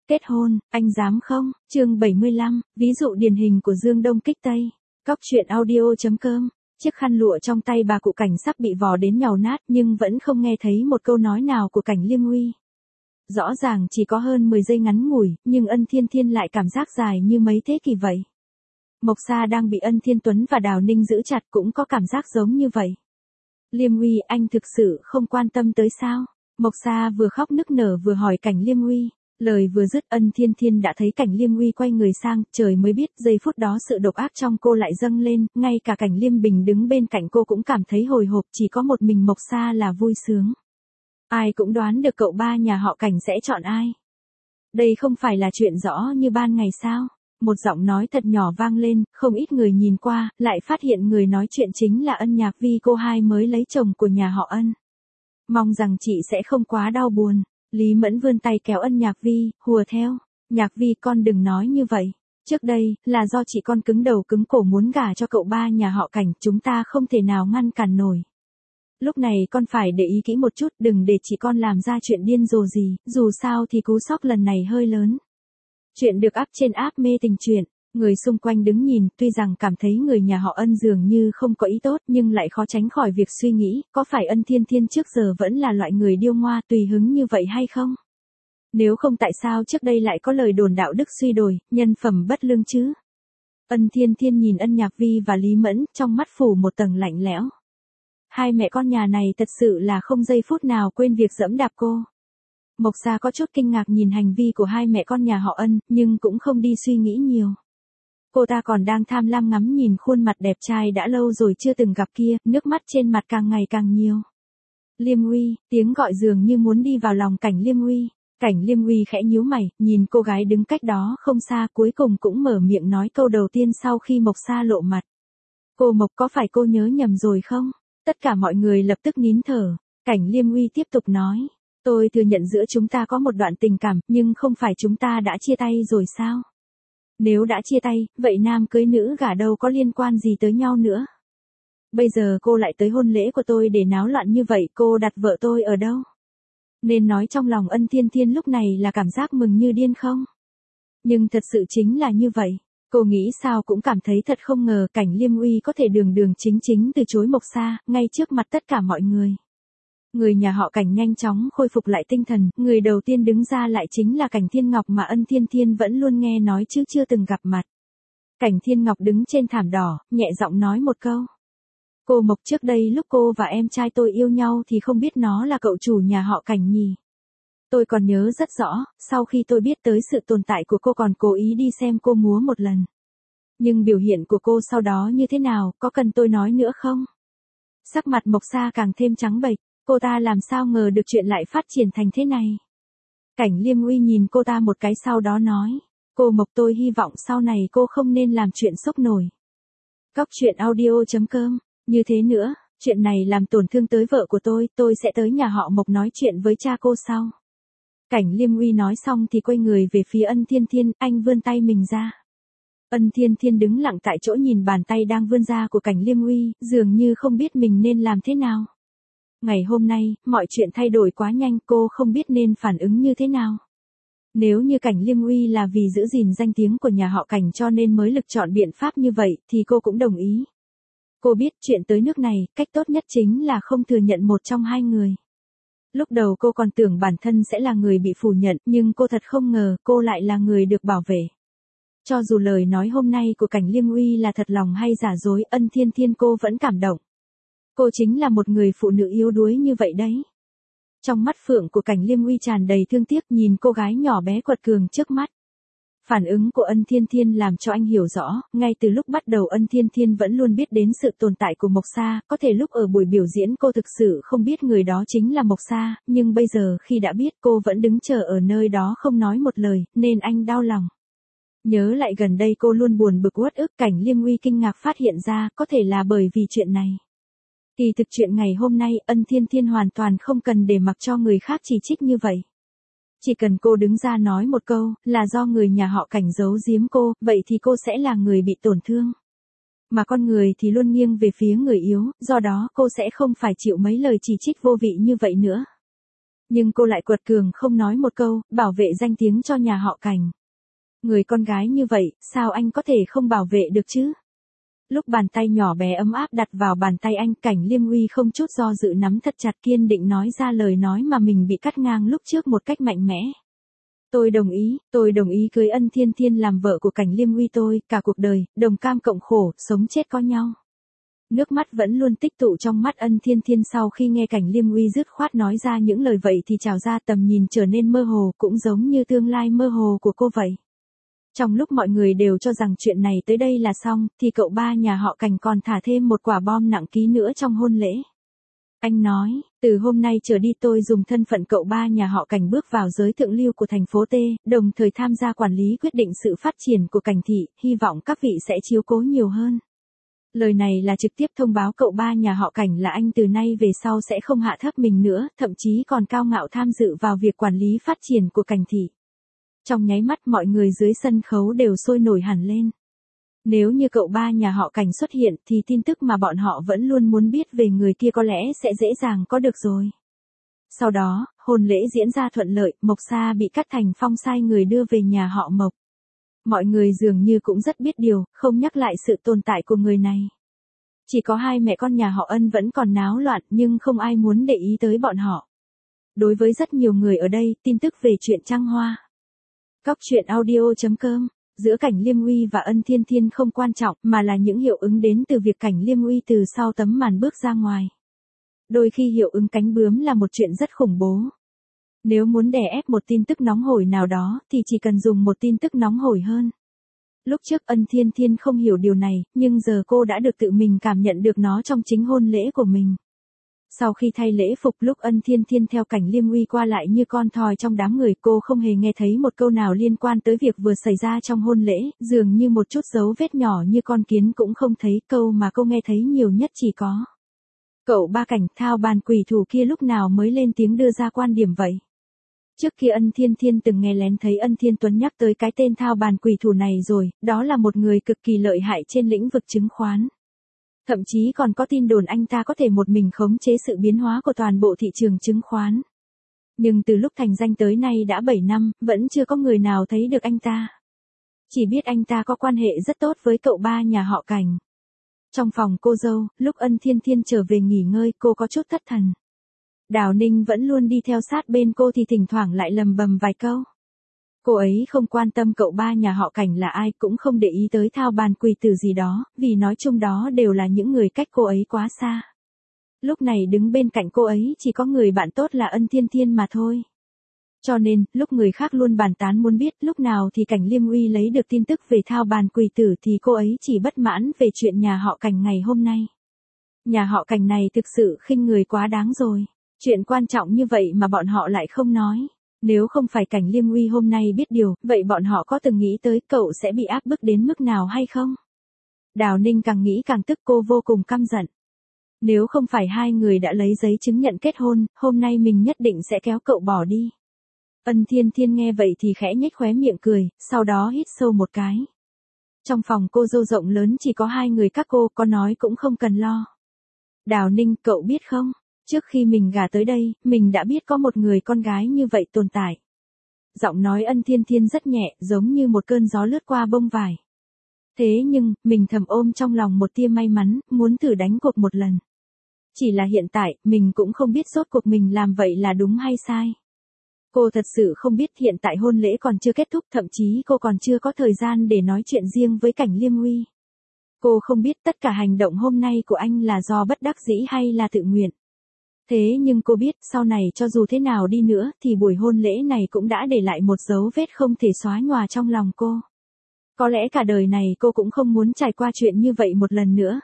Kết hôn, anh dám không? Chương 75, ví dụ điển hình của Dương Đông kích Tây. Cóc truyện audio.com. Chiếc khăn lụa trong tay bà cụ Cảnh sắp bị vò đến nhàu nát nhưng vẫn không nghe thấy một câu nói nào của Cảnh Liêm Uy. Rõ ràng chỉ có hơn 10 giây ngắn ngủi, nhưng Ân Thiên Thiên lại cảm giác dài như mấy thế kỷ vậy. Mộc Sa đang bị Ân Thiên Tuấn và Đào Ninh giữ chặt cũng có cảm giác giống như vậy. Liêm Uy, anh thực sự không quan tâm tới sao? Mộc Sa vừa khóc nức nở vừa hỏi Cảnh Liêm Uy. Lời vừa dứt Ân Thiên Thiên đã thấy Cảnh Liêm Uy quay người sang, trời mới biết giây phút đó sự độc ác trong cô lại dâng lên, ngay cả Cảnh Liêm Bình đứng bên cạnh cô cũng cảm thấy hồi hộp, chỉ có một mình Mộc Sa là vui sướng. Ai cũng đoán được cậu ba nhà họ Cảnh sẽ chọn ai. Đây không phải là chuyện rõ như ban ngày sao? Một giọng nói thật nhỏ vang lên, không ít người nhìn qua, lại phát hiện người nói chuyện chính là Ân Nhạc Vi, cô hai mới lấy chồng của nhà họ Ân. Mong rằng chị sẽ không quá đau buồn. Lý Mẫn vươn tay kéo Ân Nhạc Vi, hùa theo. Nhạc Vi, con đừng nói như vậy. Trước đây, là do chị con cứng đầu cứng cổ muốn gả cho cậu ba nhà họ Cảnh, chúng ta không thể nào ngăn cản nổi. Lúc này con phải để ý kỹ một chút, đừng để chị con làm ra chuyện điên rồ gì, dù sao thì cú sốc lần này hơi lớn. Chuyện được up trên app Mê Tình Truyện. Người xung quanh đứng nhìn, tuy rằng cảm thấy người nhà họ Ân dường như không có ý tốt nhưng lại khó tránh khỏi việc suy nghĩ, có phải Ân Thiên Thiên trước giờ vẫn là loại người điêu ngoa tùy hứng như vậy hay không? Nếu không tại sao trước đây lại có lời đồn đạo đức suy đồi, nhân phẩm bất lương chứ? Ân Thiên Thiên nhìn Ân Nhạc Vi và Lý Mẫn, trong mắt phủ một tầng lạnh lẽo. Hai mẹ con nhà này thật sự là không giây phút nào quên việc giẫm đạp cô. Mộc Sa có chút kinh ngạc nhìn hành vi của hai mẹ con nhà họ Ân, nhưng cũng không đi suy nghĩ nhiều. Cô ta còn đang tham lam ngắm nhìn khuôn mặt đẹp trai đã lâu rồi chưa từng gặp kia, nước mắt trên mặt càng ngày càng nhiều. Liêm Uy, tiếng gọi dường như muốn đi vào lòng Cảnh Liêm Uy. Cảnh Liêm Uy khẽ nhíu mày, nhìn cô gái đứng cách đó không xa, cuối cùng cũng mở miệng nói câu đầu tiên sau khi Mộc Sa lộ mặt. Cô Mộc, có phải cô nhớ nhầm rồi không? Tất cả mọi người lập tức nín thở. Cảnh Liêm Uy tiếp tục nói. Tôi thừa nhận giữa chúng ta có một đoạn tình cảm, nhưng không phải chúng ta đã chia tay rồi sao? Nếu đã chia tay, vậy nam cưới nữ gả đâu có liên quan gì tới nhau nữa. Bây giờ cô lại tới hôn lễ của tôi để náo loạn như vậy, cô đặt vợ tôi ở đâu? Nên nói trong lòng Ân Thiên Thiên lúc này là cảm giác mừng như điên không? Nhưng thật sự chính là như vậy. Cô nghĩ sao cũng cảm thấy thật không ngờ Cảnh Liêm Uy có thể đường đường chính chính từ chối Mộc Sa, ngay trước mặt tất cả mọi người. Người nhà họ Cảnh nhanh chóng khôi phục lại tinh thần, người đầu tiên đứng ra lại chính là Cảnh Thiên Ngọc mà Ân Thiên Thiên vẫn luôn nghe nói chứ chưa từng gặp mặt. Cảnh Thiên Ngọc đứng trên thảm đỏ, nhẹ giọng nói một câu. Cô Mộc, trước đây lúc cô và em trai tôi yêu nhau thì không biết nó là cậu chủ nhà họ Cảnh nhỉ. Tôi còn nhớ rất rõ, sau khi tôi biết tới sự tồn tại của cô còn cố ý đi xem cô múa một lần. Nhưng biểu hiện của cô sau đó như thế nào, có cần tôi nói nữa không? Sắc mặt Mộc Sa càng thêm trắng bệch. Cô ta làm sao ngờ được chuyện lại phát triển thành thế này. Cảnh Liêm Uy nhìn cô ta một cái sau đó nói. Cô Mộc, tôi hy vọng sau này cô không nên làm chuyện sốc nổi. Cóc truyện audio.com. Như thế nữa, chuyện này làm tổn thương tới vợ của tôi sẽ tới nhà họ Mộc nói chuyện với cha cô sau. Cảnh Liêm Uy nói xong thì quay người về phía Ân Thiên Thiên, anh vươn tay mình ra. Ân Thiên Thiên đứng lặng tại chỗ nhìn bàn tay đang vươn ra của Cảnh Liêm Uy, dường như không biết mình nên làm thế nào. Ngày hôm nay, mọi chuyện thay đổi quá nhanh, cô không biết nên phản ứng như thế nào. Nếu như Cảnh Liêm Uy là vì giữ gìn danh tiếng của nhà họ Cảnh cho nên mới lựa chọn biện pháp như vậy, thì cô cũng đồng ý. Cô biết chuyện tới nước này, cách tốt nhất chính là không thừa nhận một trong hai người. Lúc đầu cô còn tưởng bản thân sẽ là người bị phủ nhận, nhưng cô thật không ngờ cô lại là người được bảo vệ. Cho dù lời nói hôm nay của Cảnh Liêm Uy là thật lòng hay giả dối, Ân Thiên Thiên cô vẫn cảm động. Cô chính là một người phụ nữ yếu đuối như vậy đấy. Trong mắt phượng của Cảnh Liêm Uy tràn đầy thương tiếc nhìn cô gái nhỏ bé quật cường trước mắt. Phản ứng của Ân Thiên Thiên làm cho anh hiểu rõ, ngay từ lúc bắt đầu Ân Thiên Thiên vẫn luôn biết đến sự tồn tại của Mộc Sa, có thể lúc ở buổi biểu diễn cô thực sự không biết người đó chính là Mộc Sa, nhưng bây giờ khi đã biết cô vẫn đứng chờ ở nơi đó không nói một lời, nên anh đau lòng. Nhớ lại gần đây cô luôn buồn bực uất ức, Cảnh Liêm Uy kinh ngạc phát hiện ra có thể là bởi vì chuyện này. Kỳ thực chuyện ngày hôm nay Ân Thiên Thiên hoàn toàn không cần để mặc cho người khác chỉ trích như vậy. Chỉ cần cô đứng ra nói một câu là do người nhà họ Cảnh giấu giếm cô, vậy thì cô sẽ là người bị tổn thương. Mà con người thì luôn nghiêng về phía người yếu, do đó cô sẽ không phải chịu mấy lời chỉ trích vô vị như vậy nữa. Nhưng cô lại quật cường không nói một câu, bảo vệ danh tiếng cho nhà họ Cảnh. Người con gái như vậy, sao anh có thể không bảo vệ được chứ? Lúc bàn tay nhỏ bé ấm áp đặt vào bàn tay anh, Cảnh Liêm Uy không chút do dự nắm thật chặt, kiên định nói ra lời nói mà mình bị cắt ngang lúc trước một cách mạnh mẽ. Tôi đồng ý cưới Ân Thiên Thiên làm vợ của Cảnh Liêm Uy, tôi, cả cuộc đời, đồng cam cộng khổ, sống chết có nhau. Nước mắt vẫn luôn tích tụ trong mắt Ân Thiên Thiên sau khi nghe Cảnh Liêm Uy dứt khoát nói ra những lời vậy thì trào ra, tầm nhìn trở nên mơ hồ, cũng giống như tương lai mơ hồ của cô vậy. Trong lúc mọi người đều cho rằng chuyện này tới đây là xong, thì cậu ba nhà họ Cảnh còn thả thêm một quả bom nặng ký nữa trong hôn lễ. Anh nói, từ hôm nay trở đi tôi dùng thân phận cậu ba nhà họ Cảnh bước vào giới thượng lưu của thành phố T, đồng thời tham gia quản lý quyết định sự phát triển của Cảnh thị, hy vọng các vị sẽ chiếu cố nhiều hơn. Lời này là trực tiếp thông báo cậu ba nhà họ Cảnh là anh từ nay về sau sẽ không hạ thấp mình nữa, thậm chí còn cao ngạo tham dự vào việc quản lý phát triển của Cảnh thị. Trong nháy mắt mọi người dưới sân khấu đều sôi nổi hẳn lên. Nếu như cậu ba nhà họ Cảnh xuất hiện thì tin tức mà bọn họ vẫn luôn muốn biết về người kia có lẽ sẽ dễ dàng có được rồi. Sau đó, hôn lễ diễn ra thuận lợi, Mộc Sa bị Cát Thành Phong sai người đưa về nhà họ Mộc. Mọi người dường như cũng rất biết điều, không nhắc lại sự tồn tại của người này. Chỉ có hai mẹ con nhà họ Ân vẫn còn náo loạn nhưng không ai muốn để ý tới bọn họ. Đối với rất nhiều người ở đây, tin tức về chuyện trăng hoa. Cóc truyện audio.com. Giữa Cảnh Liêm Uy và Ân Thiên Thiên không quan trọng, mà là những hiệu ứng đến từ việc Cảnh Liêm Uy từ sau tấm màn bước ra ngoài. Đôi khi hiệu ứng cánh bướm là một chuyện rất khủng bố. Nếu muốn đè ép một tin tức nóng hổi nào đó, thì chỉ cần dùng một tin tức nóng hổi hơn. Lúc trước Ân Thiên Thiên không hiểu điều này, nhưng giờ cô đã được tự mình cảm nhận được nó trong chính hôn lễ của mình. Sau khi thay lễ phục, lúc Ân Thiên Thiên theo Cảnh Liêm Uy qua lại như con thoi trong đám người, cô không hề nghe thấy một câu nào liên quan tới việc vừa xảy ra trong hôn lễ, dường như một chút dấu vết nhỏ như con kiến cũng không thấy. Câu mà cô nghe thấy nhiều nhất chỉ có: cậu ba Cảnh, thao bàn quỷ thủ kia lúc nào mới lên tiếng đưa ra quan điểm vậy? Trước kia Ân Thiên Thiên từng nghe lén thấy Ân Thiên Tuấn nhắc tới cái tên thao bàn quỷ thủ này rồi, đó là một người cực kỳ lợi hại trên lĩnh vực chứng khoán. Thậm chí còn có tin đồn anh ta có thể một mình khống chế sự biến hóa của toàn bộ thị trường chứng khoán. Nhưng từ lúc thành danh tới nay đã 7 năm, vẫn chưa có người nào thấy được anh ta. Chỉ biết anh ta có quan hệ rất tốt với cậu ba nhà họ Cảnh. Trong phòng cô dâu, lúc Ân Thiên Thiên trở về nghỉ ngơi, cô có chút thất thần. Đào Ninh vẫn luôn đi theo sát bên cô thì thỉnh thoảng lại lầm bầm vài câu. Cô ấy không quan tâm cậu ba nhà họ Cảnh là ai, cũng không để ý tới thao bàn quỷ tử gì đó, vì nói chung đó đều là những người cách cô ấy quá xa. Lúc này đứng bên cạnh cô ấy chỉ có người bạn tốt là Ân Thiên Thiên mà thôi. Cho nên, lúc người khác luôn bàn tán muốn biết lúc nào thì Cảnh Liêm Uy lấy được tin tức về thao bàn quỷ tử thì cô ấy chỉ bất mãn về chuyện nhà họ Cảnh ngày hôm nay. Nhà họ Cảnh này thực sự khinh người quá đáng rồi. Chuyện quan trọng như vậy mà bọn họ lại không nói. Nếu không phải Cảnh Liêm Uy hôm nay biết điều, vậy bọn họ có từng nghĩ tới cậu sẽ bị áp bức đến mức nào hay không? Đào Ninh càng nghĩ càng tức, cô vô cùng căm giận. Nếu không phải hai người đã lấy giấy chứng nhận kết hôn, hôm nay mình nhất định sẽ kéo cậu bỏ đi. Ân Thiên Thiên nghe vậy thì khẽ nhếch khóe miệng cười, sau đó hít sâu một cái. Trong phòng cô dâu rộng lớn chỉ có hai người các cô, có nói cũng không cần lo. Đào Ninh, cậu biết không? Trước khi mình gả tới đây, mình đã biết có một người con gái như vậy tồn tại. Giọng nói Ân Thiên Thiên rất nhẹ, giống như một cơn gió lướt qua bông vải. Thế nhưng, mình thầm ôm trong lòng một tia may mắn, muốn thử đánh cuộc một lần. Chỉ là hiện tại, mình cũng không biết rốt cuộc mình làm vậy là đúng hay sai. Cô thật sự không biết, hiện tại hôn lễ còn chưa kết thúc, thậm chí cô còn chưa có thời gian để nói chuyện riêng với Cảnh Liêm Uy. Cô không biết tất cả hành động hôm nay của anh là do bất đắc dĩ hay là tự nguyện. Thế nhưng cô biết, sau này cho dù thế nào đi nữa, thì buổi hôn lễ này cũng đã để lại một dấu vết không thể xóa nhòa trong lòng cô. Có lẽ cả đời này cô cũng không muốn trải qua chuyện như vậy một lần nữa.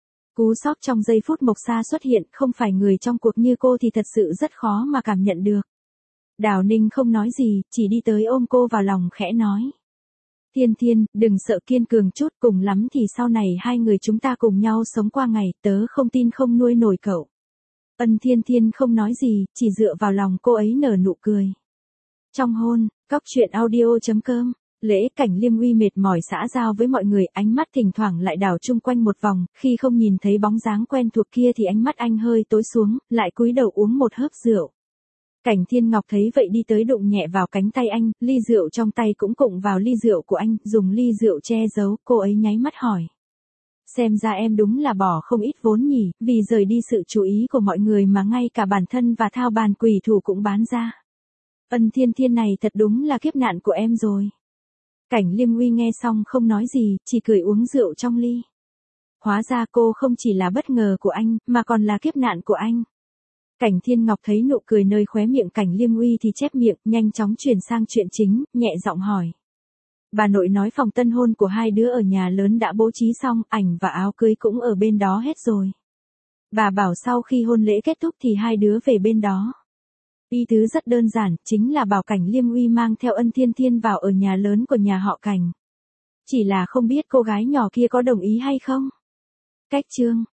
Cú sốc trong giây phút Mộc Sa xuất hiện, không phải người trong cuộc như cô thì thật sự rất khó mà cảm nhận được. Đào Ninh không nói gì, chỉ đi tới ôm cô vào lòng khẽ nói. Thiên Thiên, đừng sợ, kiên cường chút, cùng lắm thì sau này hai người chúng ta cùng nhau sống qua ngày, tớ không tin không nuôi nổi cậu. Ân Thiên Thiên không nói gì, chỉ dựa vào lòng cô ấy nở nụ cười. Trong hôn, cóc truyện audio.com, lễ Cảnh Liêm Uy mệt mỏi xã giao với mọi người, ánh mắt thỉnh thoảng lại đảo chung quanh một vòng, khi không nhìn thấy bóng dáng quen thuộc kia thì ánh mắt anh hơi tối xuống, lại cúi đầu uống một hớp rượu. Cảnh Thiên Ngọc thấy vậy đi tới đụng nhẹ vào cánh tay anh, ly rượu trong tay cũng cụng vào ly rượu của anh, dùng ly rượu che giấu, cô ấy nháy mắt hỏi. Xem ra em đúng là bỏ không ít vốn nhỉ, vì rời đi sự chú ý của mọi người mà ngay cả bản thân và thao bàn quỷ thủ cũng bán ra. Ân Thiên Thiên này thật đúng là kiếp nạn của em rồi. Cảnh Liêm Uy nghe xong không nói gì, chỉ cười uống rượu trong ly. Hóa ra cô không chỉ là bất ngờ của anh, mà còn là kiếp nạn của anh. Cảnh Thiên Ngọc thấy nụ cười nơi khóe miệng Cảnh Liêm Uy thì chép miệng, nhanh chóng chuyển sang chuyện chính, nhẹ giọng hỏi. Bà nội nói phòng tân hôn của hai đứa ở nhà lớn đã bố trí xong, ảnh và áo cưới cũng ở bên đó hết rồi. Bà bảo sau khi hôn lễ kết thúc thì hai đứa về bên đó. Ý tứ rất đơn giản, chính là bảo Cảnh Liêm Uy mang theo Ân Thiên Thiên vào ở nhà lớn của nhà họ Cảnh. Chỉ là không biết cô gái nhỏ kia có đồng ý hay không? Cách chương